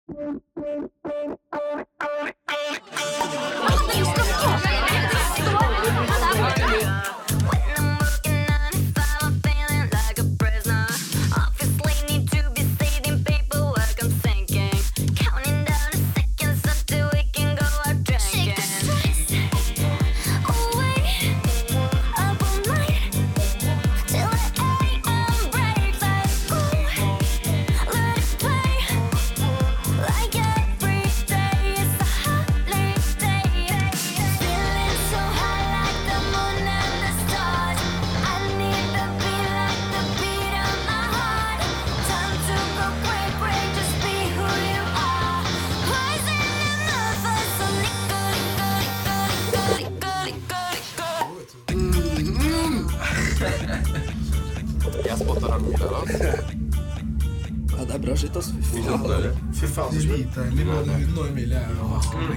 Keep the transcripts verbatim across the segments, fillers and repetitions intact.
Jeg spotter den mye der, altså. Ja, det er bra shit, altså. Fy faen, Fy faen, så dritdeilig. Både hun og Emilie er jo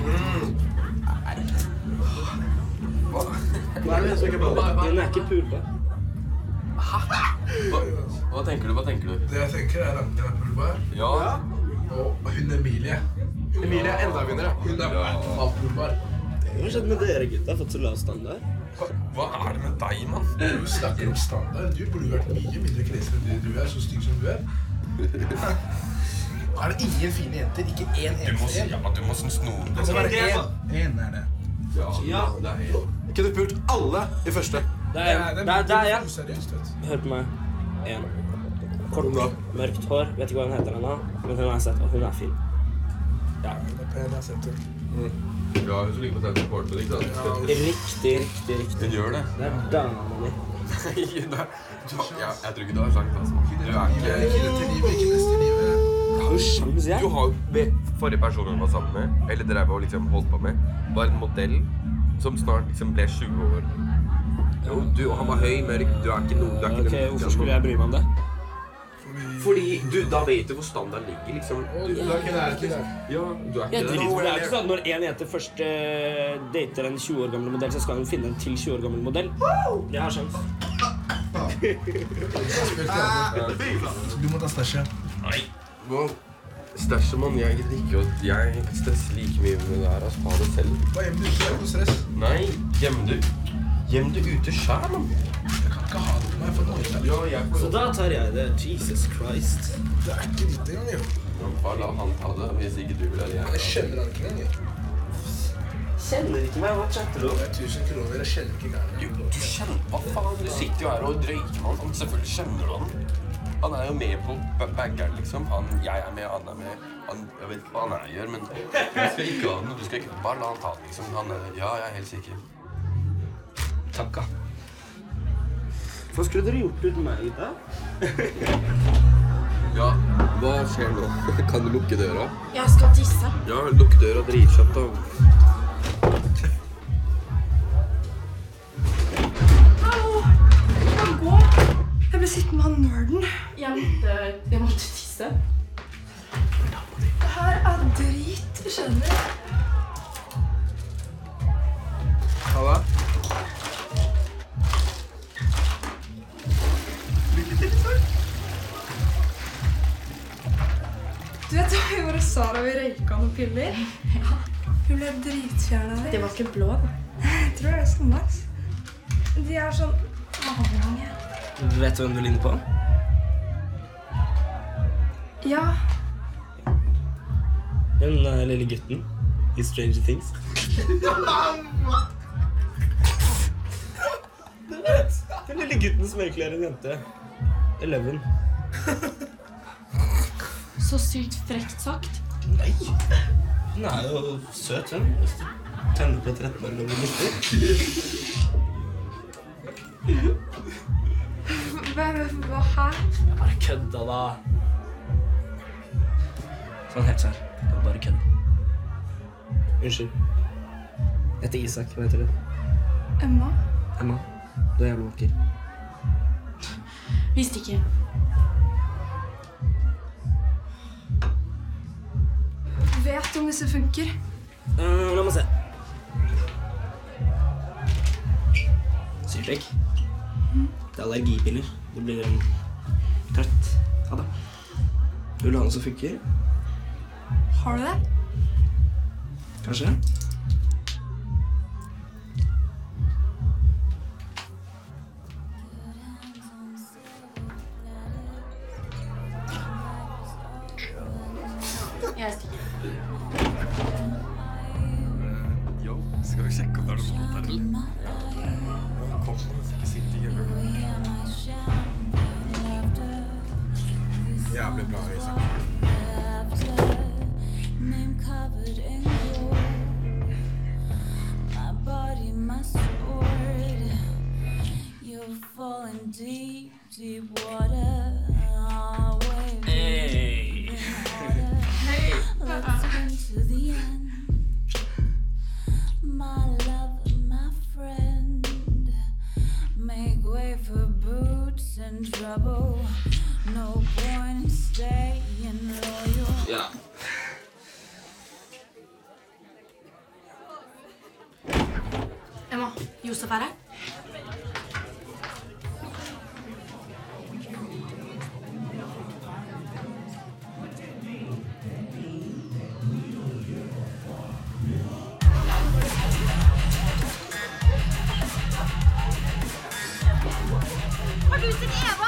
Hva? Hva er det som ikke bare? Den er ikke pulbar. Hva? Hva tenker du? Hva tenker du? Det jeg tenker er at den er pulbar. Ja. Og hun Emilie. Emilie er enda vinnere. Hun er alt pulbar. Hva har skjedd med dere, gutta? Fått så lav standard? Hva, hva er det med deg, mann? Du snakker om standard. Du burde vært mye mindre kresen enn du er, så stygg som du er. Er det ingen fine jenter? Ikke én Du må si eneste ja, en? du må synes noen. Det skal være én. Én er det. Ja, det er helt. Jeg kunne pult alle i første. Det er en. Det er, det er en. Useriøst, vet du. Hør på meg. En. Kort, mørkt hår. Vet ikke hva hun heter ennå, men hun har jeg sett, og hun er fin. Ja. Det er pen, jeg har sett det. Ja, hun som ligger på Central Court, men ikke sant? Riktig, riktig, riktig. Hun gjør det. Det er dama mi. Nei, det er... Du, ja, jeg tror ikke du har sjanse, altså. Du er Ikke ikke... dette livet, ikke neste livet. Jeg har jo sjans, jeg. Du har jo med forrige person hun var sammen med, eller dere var liksom holdt på med, var en modell som snart liksom ble tjue år. Jo, du, han var høy, mørk, du er ikke noe, du er ikke Ok, hvorfor skulle jeg bry meg om det? Fordi du, da vet du hvor standard ligger, liksom. Du er ikke der, ikke der. Ja, du er Jeg ikke driter, det er jo ikke sånn at når en jente først uh, dater en tjue år gammel modell, så skal hun finne en til tjue år gammel modell. Jeg har sjans. Du må ta stæsje. Nei. Wow. Stæsje, mann, jeg gidder ikke, og jeg stresser like mye med det her, altså, ha det selv. Hva gjemmer du ikke? Er det stress? Nei, gjem du, gjem du ute selv, mann. Jeg kan ikke ha det på meg for noe. Ja, jeg får... Så da tar jeg det. Jesus Christ. Det er ikke ditt engang, jo. Ja, bare la han ta det, hvis ikke du vil, eller jeg. Jeg kjenner han ikke engang, jo. Kjenner ikke meg, hva chatter du? Det er tusen kroner, jeg kjenner ikke gærne. Jo, du kjenner, hva faen? Du sitter jo her og drøyker med han. Selvfølgelig kjenner du han. Han er jo med på baggeren, liksom. Han, jeg er med, han er med. Han, jeg vet ikke hva han er gjør, men du skal ikke ha den. Du skal ikke, bare la han ta den, liksom. Han er, ja, jeg er helt sikker. Takka. Hva skulle dere gjort uten meg, da? Ja, hva skjer nå? Kan du lukke døra? Jeg skal tisse. Ja, lukk døra dritkjapt da. Hallo! Jeg kan gå. Jeg ble sittende med han nerden. Jeg måtte, jeg måtte tisse. Det her er drit, skjønner du? Halla? Du vet da vi var hos Sara og vi røyka noen piller? Ja. Hun ble dritfjern av det. Det var ikke blå, da. Jeg tror det er sånn, ass. De er sånn avlange. Vet du hvem du ligner på? Ja. Den uh, lille gutten i Stranger Things. Du vet, den lille gutten som egentlig er en jente. Eleven. Så sykt frekt sagt. Nei. Hun er jo søt, hun. Hvis du tenner på tretten år gamle gutter. Hva, hva her? Jeg bare kødda, da. Sånn helt sær. Det var bare kødda. Unnskyld. Jeg heter Isak. Hva heter du? Emma? Emma. Du er jævlig vakker. Visste ikke. Vet du om disse funker? Uh, la meg se. Syrtrekk. Mm. Det er allergipiller. Du blir um, trøtt av det. Vil du ha noe som funker? Har du det? Kanskje? Jeg stikker. Jo, skal vi sjekke om det er noe sånt her, eller? Kom, ikke sitte i hjørnet. Jævlig bra, Isak. Ja. Emma, Josef er her. Har du sett Eva?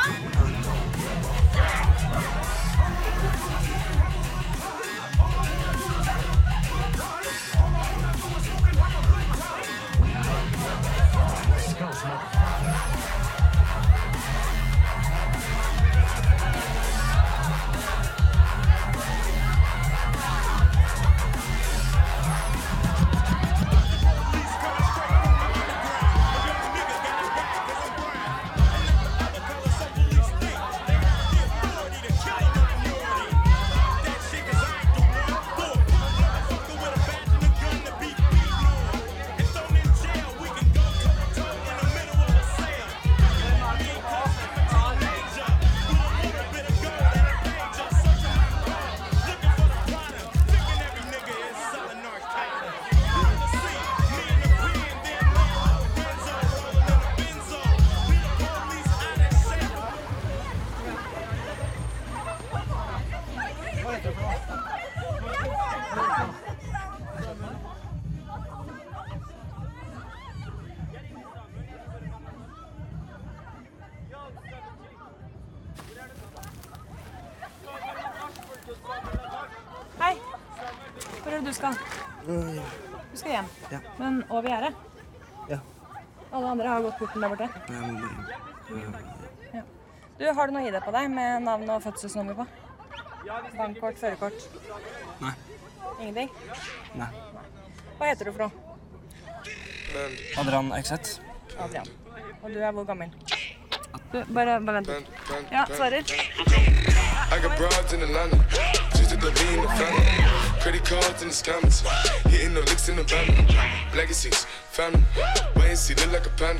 Hei, hvor er det du skal? Du skal hjem, Ja. men over gjerdet? Ja. Alle andre har gått porten der borte. Jeg må bare... Ja. Du, har du noe I D på deg med navn og fødselsnummer på? Bankkort, førerkort? Nei. Ingenting? Nei. Hva heter du for noe? Adrian Eikseth. Adrian. Og du er hvor gammel? Du, bare, bare vent litt. Ja, svarer. I got broads in Atlanta, just to be in the family. Credit cards in the scammers, hitting the licks in the van. Legacies, family, wait and see, look like a panda.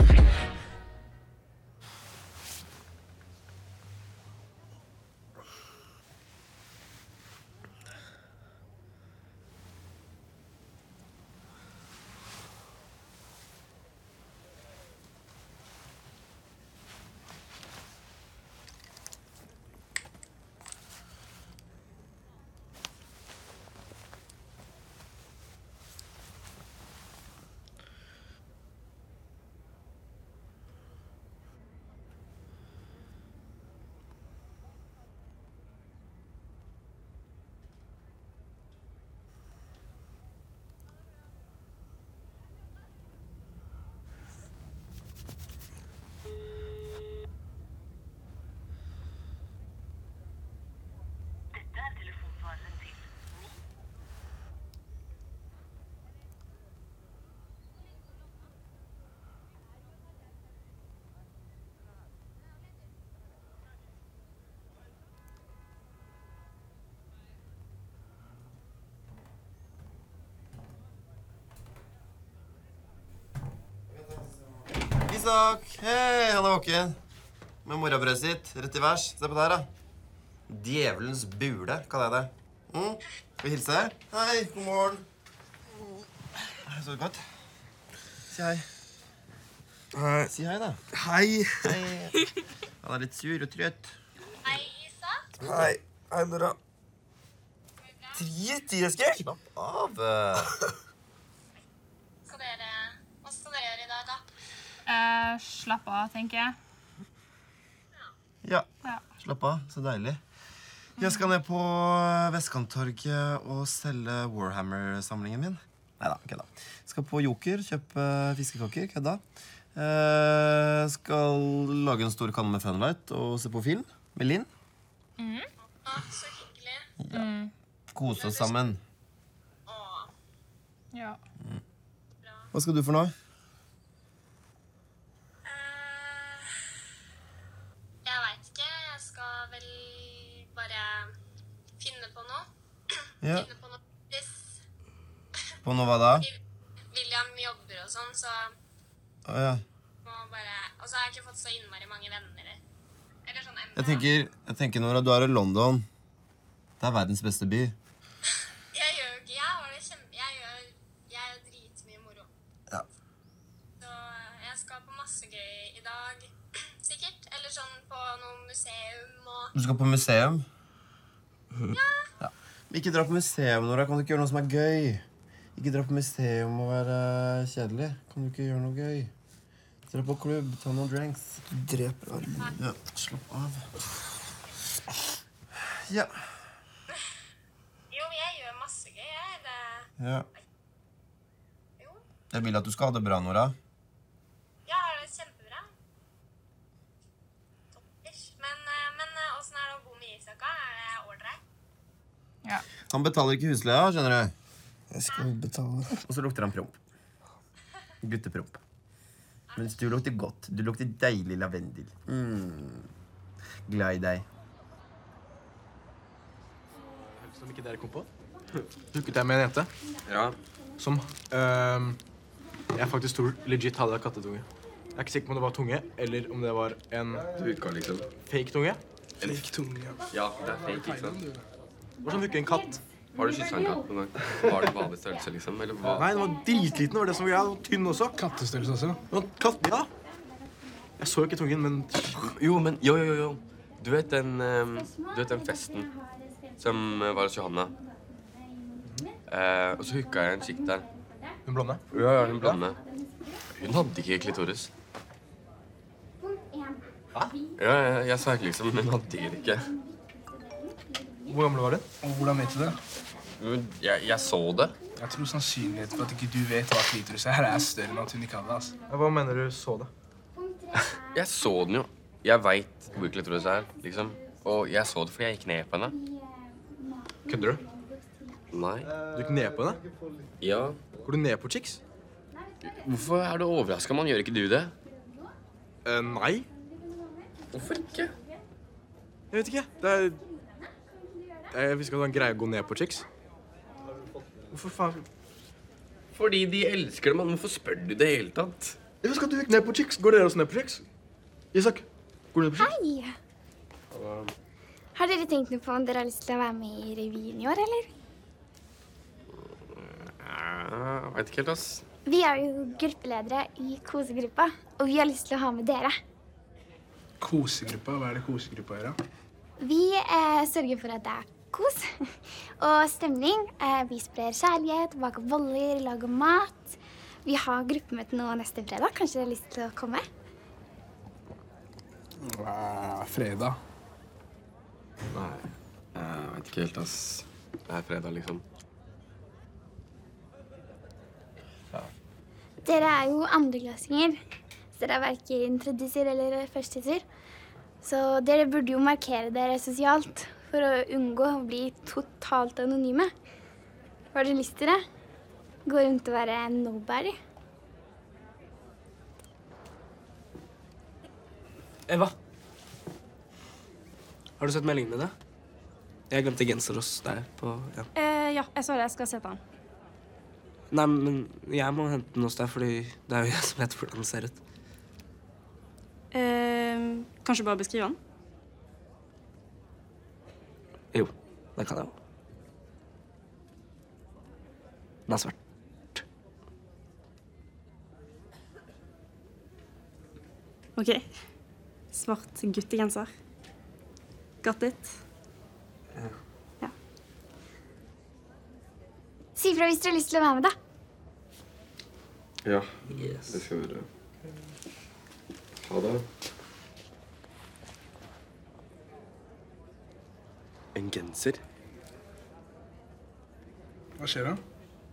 Isak, hei, han er våken. Med morrabrødet sitt, rett I værs. Se på det her, da. Djevelens bule, kaller jeg det. Mm? Skal vi hilse? Hei, god morgen. Så det godt? Si hei. Hei. Si hei, da. Hei. Hei. Han er litt sur og trøtt. Hei, Isak. Hei. Hei, Nora. Går det bra? drit i, Eskil. Slapp av. Skal dere, hva skal dere gjøre i dag, da? Eh, slapp av, tenker jeg. Ja, Ja. slapp av. Så deilig. Jeg skal ned på Vestkanttorget og selge Warhammer-samlingen min. Neida, kødda. Skal på Joker, kjøpe fiskekaker, kødda. Eh, skal lage en stor kanne med Funlight og se på film med Linn. Mm. Å, så hyggelig. Ja. Kose oss sammen. Åh. Ja. Mm. Hva skal du for noe? Eh, jeg vet ikke. Jeg skal vel bare finne på noe. Ja. Finne på noe. Hvis På noe hva da? William jobber og sånn, så Å ja. må bare... Og så har jeg ikke fått så innmari mange venner. Eller sånn enda. Jeg tenker, jeg tenker Nora, du er i London. Det er verdens beste by. Jeg gjør jo ikke... Jeg har det kjempe... Jeg gjør... Jeg gjør dritmye moro. Ja. Så jeg skal på masse gøy i dag, sikkert. Eller sånn på noe museum og... Du skal på museum? Ja. Ja. Men ikke dra på museum, Nora. Kan du ikke gjøre noe som er gøy? Ikke dra på museum og være kjedelig. Kan du ikke gjøre noe gøy? Dra på klubb, ta noen drinks. Du dreper armen. Ja, slapp av. Ja. Jo, jeg gjør masse gøy, jeg. Det... Ja. Jo. Jeg vil at du skal ha det bra, Nora. Jeg har det kjempebra. Toppers. Men, eh, men eh, hvordan er det å bo med Isak? Er det ordentlig? Ja. Han betaler ikke husleia, skjønner du. Jeg skal betale. Og så lukter han promp. Guttepromp. Mens du lukter godt. Du lukter deilig lavendel. Mm. Glad i deg. Som ikke dere kom på. Hooket jeg med en jente. Ja. Som øhm, jeg faktisk tror legit hadde kattetunge. Jeg er ikke sikker på om det var tunge, eller om det var en Huka, liksom. fake tunge. Fake tunge. Ja, det er fake, ikke sant? Hva som hooker en katt? Har du kysset en katt noen gang? Var det vanlig størrelse, liksom? Eller hva? Nei, den var dritliten, det var det som var greia. Den var tynn også. Kattestørrelse også. Den var katt, ja. Jeg så ikke tungen, men... Jo, men, jo, jo, jo. Du vet den, um, du vet den festen som uh, var hos Johanna? Uh, og så hooka jeg en skikk der. Hun blonde? Ja, ja, hun blonde. Hun hadde ikke klitoris. Hæ? Ja, ja, jeg sa ikke liksom, hun hadde det ikke. Hvor gammel var du? Og hvordan vet du det? Jeg, jeg så det. Jeg tror sannsynligheten for at ikke du vet hva klitoris er, er større enn at hun ikke hadde det, altså. Hva mener du så det? Jeg så den jo. Jeg vet hvor klitoris er, liksom. Og jeg så det fordi jeg gikk ned på henne. Kødder du? Nei. Du gikk ned på henne? Ja. Går du ned på chicks? Hvorfor er du overrasket? Man gjør ikke du det? Uh, nei. Hvorfor ikke? Jeg vet ikke. Det er... Jeg visste ikke at det var en greie å gå ned på chicks. Hvorfor faen? Fordi de elsker det, man. Hvorfor spør du det hele tatt? Jeg husker at du gikk ned på chicks. Går dere også ned på chicks? Isak, går du ned på chicks? Hei! Har dere tenkt noe på om dere har lyst til å være med i revyen i år, eller? Jeg vet ikke helt, ass. Vi er jo gruppeledere i kosegruppa, og vi har lyst til å ha med dere. Kosegruppa? Hva er det kosegruppa gjør, da? Vi eh, sørger for at det er kos og stemning. Eh, vi sprer kjærlighet, baker boller, lager mat. Vi har gruppemøte nå neste fredag. Kanskje dere har lyst til å komme? Hva, fredag? Nei, jeg vet ikke helt, ass. Det er fredag, liksom. Ja. Dere er jo andreklassinger, så dere er hverken tredjeser eller førsteser. Så dere burde jo markere dere sosialt for å unngå å bli totalt anonyme. Har dere lyst til det? Gå rundt og være nobody. Eva. Har du sett meldingen mine? Jeg glemte genser hos deg på... Ja. Eh, ja, jeg så det. Jeg skal se på den. Nei, men jeg må hente den hos deg, fordi det er jo jeg som vet hvordan den ser ut. Eh, kanskje bare beskrive den? Jo, det kan jeg jo. Den er svart. Ok. Svart guttegenser. Got it. Ja. Ja. Si fra hvis dere har lyst til å være med, da. Ja, det skal vi gjøre. Ha det. En genser? Hva skjer da?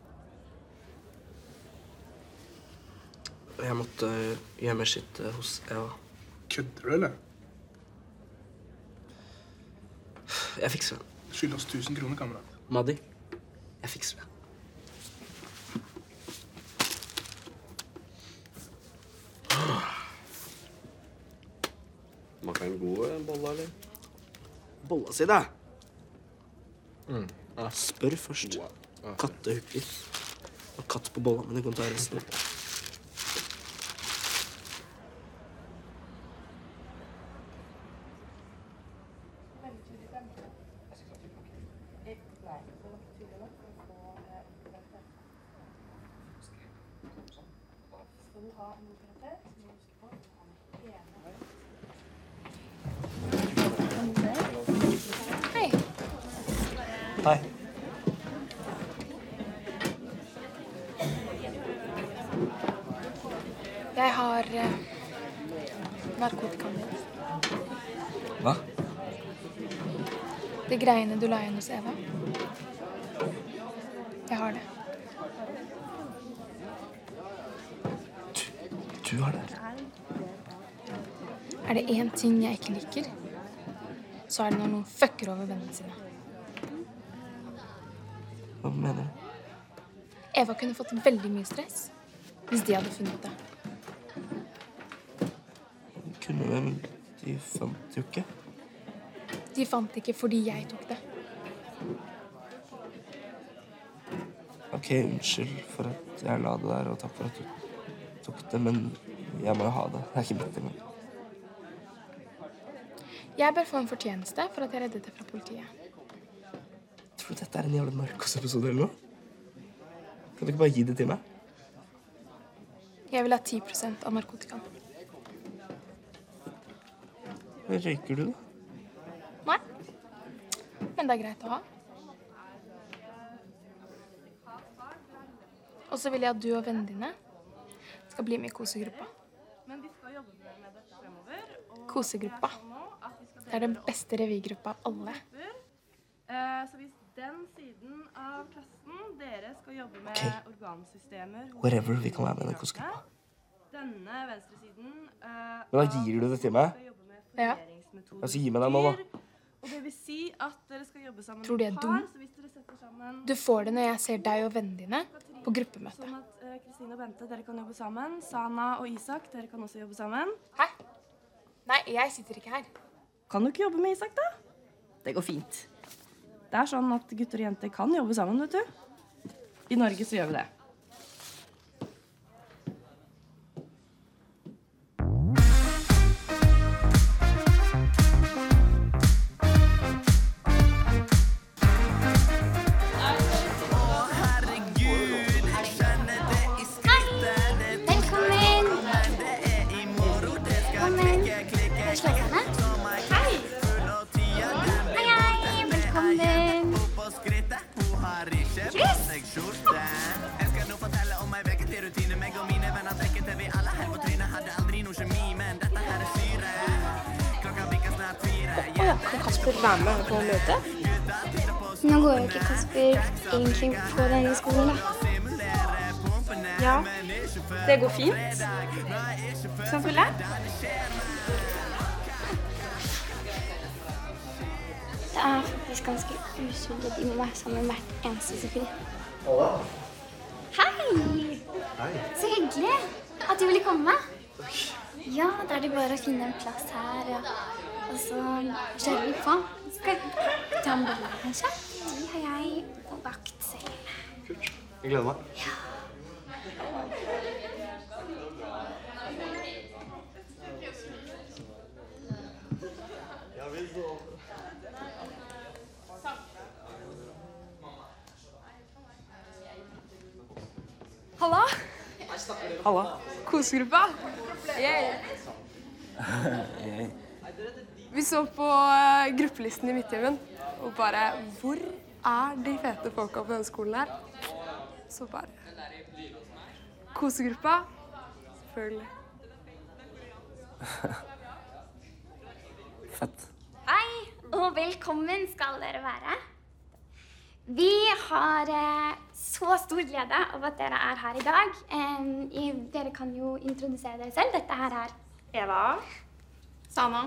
Jeg måtte gjøre meg skitt hos Eva. Kødder du, eller? Jeg fikser det. Skyld oss tusen kroner, kamerat. Maddi, jeg fikser det. Smaker en god bolle, eller? Bolla si, da. Mm. Ja. Spør først. Kattehooker. Og katt på bolla, men du kan ta resten. Hei. Hei. Jeg har uh, narkotikaen din. Hva? De greiene du la igjen hos Eva. Jeg har det. Du har det? Er det én ting jeg ikke liker, så er det når noen fucker over vennene sine. Hva mener du? Eva kunne fått veldig mye stress hvis de hadde funnet det. Kunne vel, de fant jo ikke. De fant det ikke fordi jeg tok det. Ok, unnskyld for at jeg la det der, og takk for at du tok det, men jeg må jo ha det. Det er ikke mitt engang. Jeg bør få en fortjeneste for at jeg reddet det fra politiet. Tror du dette er en jævla narkosepisode eller noe? Kan du ikke bare gi det til meg? Jeg vil ha ti prosent av narkotikaen. Røyker du da? Nei, men det er greit å ha. Og så vil jeg at du og vennene dine skal bli med i kosegruppa. Kosegruppa. Det er den beste revygruppa av alle. Så hvis den siden av klassen dere skal jobbe med Ok. organsystemer... Whatever, vi kan være med i den kosegruppa. Denne venstre siden... Men da gir du det til meg? Ja. Altså, gi meg den nå, da. Og det vil si at dere skal jobbe sammen Tror du jeg er i dum? par, så hvis dere setter sammen... Du får det når jeg ser deg og vennene dine på gruppemøte. Sånn at eh, Kristine og Bente, dere kan jobbe sammen. Sana og Isak, dere kan også jobbe sammen. Hæ? Nei, jeg sitter ikke her. Kan du ikke jobbe med Isak, da? Det går fint. Det er sånn at gutter og jenter kan jobbe sammen, vet du. I Norge så gjør vi det. Kan Kasper være med på møte? Nå går jo ikke Kasper egentlig på denne skolen, da. Ja, det går fint. Selvfølgelig. Det er faktisk ganske usunt at de må være sammen hvert eneste sekund. Hei! Hei. Så hyggelig at du ville komme. Ja, da er det bare å finne en plass her, og, og så kjører vi på. Skal vi ta en bolle, kanskje? De har jeg på vakt selv. Kult. Jeg gleder meg. Ja. Halla? Halla. Kosegruppa? Yeah. Vi så på uh, gruppelisten i Midtjylland, og bare, hvor er de fete folka på denne skolen her? Så bare kosegruppa. Selvfølgelig. Fett. Hei, og velkommen skal dere være. Vi har eh, så stor glede av at dere er her i dag. Eh, i, dere kan jo introdusere dere selv. Dette her er Eva. Sana.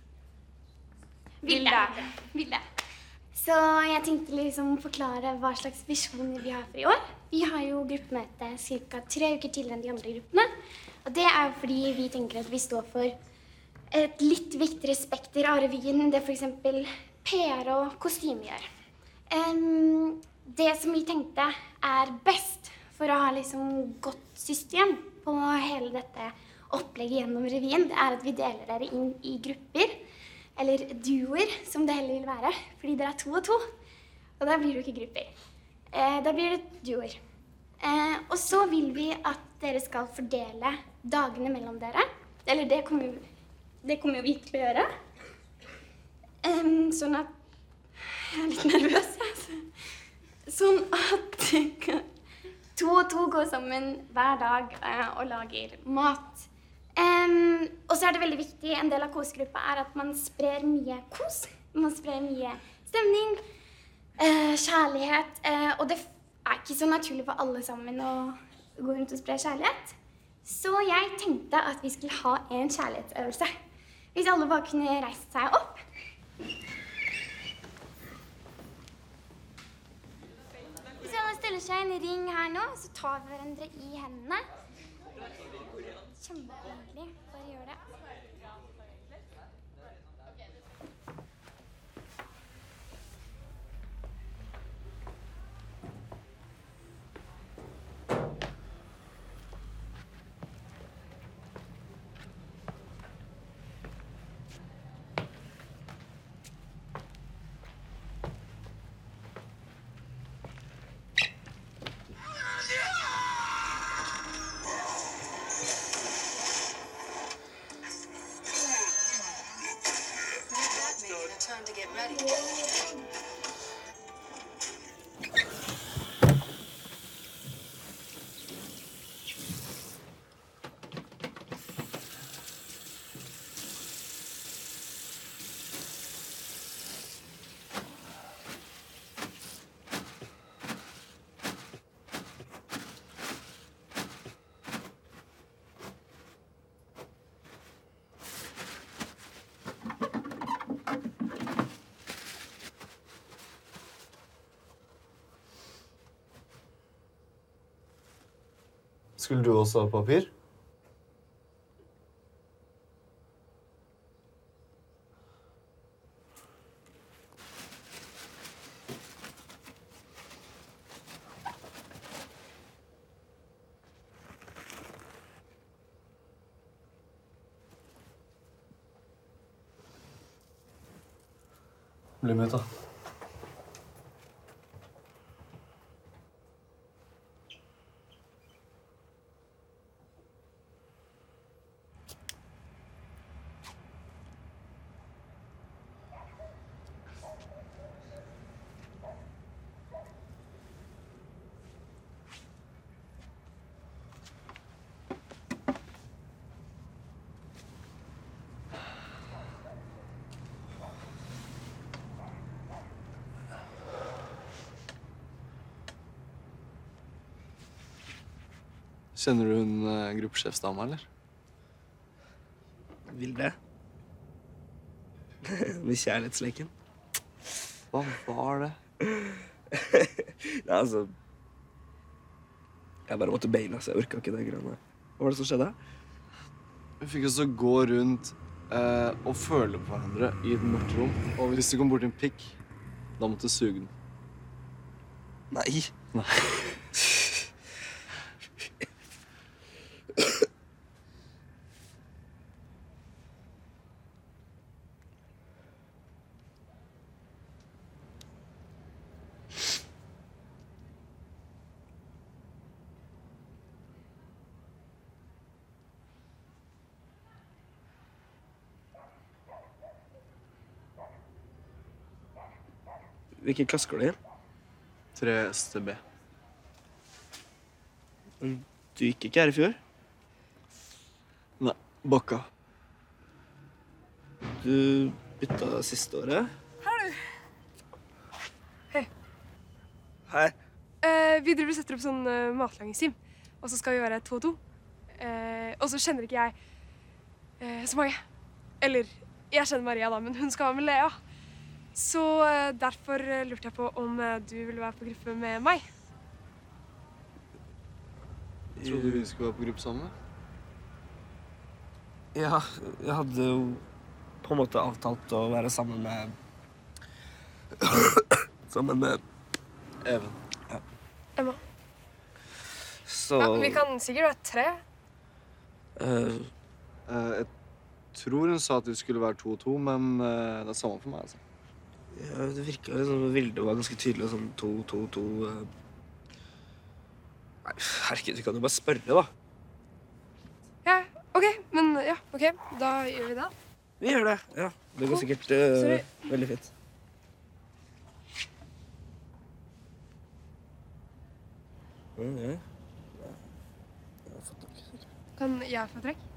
Vilde. Vilde. Så jeg tenkte liksom forklare hva slags visjoner vi har for i år. Vi har jo gruppemøte cirka tre uker tidligere enn de andre gruppene. Og det er jo fordi vi tenker at vi står for et litt viktigere spekter av revyen enn det for eksempel P R og kostyme gjør. Um, det som vi tenkte er best for å ha liksom godt system på hele dette opplegget gjennom revyen, det er at vi deler dere inn i grupper, eller duoer, som det heller vil være, fordi dere er to og to. Og da blir det ikke grupper. Eh, da blir det duoer. Eh, og så vil vi at dere skal fordele dagene mellom dere. Eller det kommer jo, det kommer jo vi til å gjøre. Um, sånn at... Jeg er litt nervøs, altså. Sånn at to og to går sammen hver dag eh, og lager mat. Um, og så er det veldig viktig, en del av kosgruppa er at man sprer mye kos. Man sprer mye stemning, uh, kjærlighet, uh, og det er ikke så naturlig for alle sammen å gå rundt og spre kjærlighet. Så jeg tenkte at vi skulle ha en kjærlighetsøvelse. Hvis alle bare kunne reist seg opp. Hvis alle stiller seg i en ring her nå, så tar vi hverandre i hendene. Kjempehyggelig. Bare gjør det. Time to get ready. Skulle du også ha papir? Bli med, da. Kjenner du hun uh, gruppesjefsdama, eller? Vilde. Med kjærlighetsleken. Hva var det? Ja, altså... Jeg bare måtte beina, så jeg orket ikke det greiene. Hva var det som skjedde? Vi fikk også gå rundt uh, og føle på hverandre i et mørkt rom. Og hvis du kom bort til en pikk, da måtte du suge den. Nei. Nei. Hvilken klasse går det i? tre S T B. Men du gikk ikke her i fjor? Nei, bakka. Du bytta siste året? Her er du. Hei. Hei. Eh, vi driver og setter opp sånn uh, matlagingsteam, og så skal vi være to og to. Eh, og så kjenner ikke jeg eh, så mange. Eller, jeg kjenner Maria da, men hun skal være med Lea. Så eh, derfor eh, lurte jeg på om eh, du ville være på gruppe med meg. Trodde du vi skulle være på gruppe sammen? Ja, jeg hadde jo på en måte avtalt å være sammen med... sammen med... Even. Ja. Emma. Så... Ja, vi kan sikkert være tre. Uh, uh, jeg tror hun sa at vi skulle være to og to, men uh, det er samme for meg, altså. Ja, det virket liksom, Vilde var ganske tydelig, sånn to, to, to... Uh... Nei, herregud, vi kan jo bare spørre, da. Ja, ok, men ja, ok, da gjør vi det. Vi gjør det, ja. Det går sikkert uh, veldig fint. Mm, ja. Kan jeg få trekk?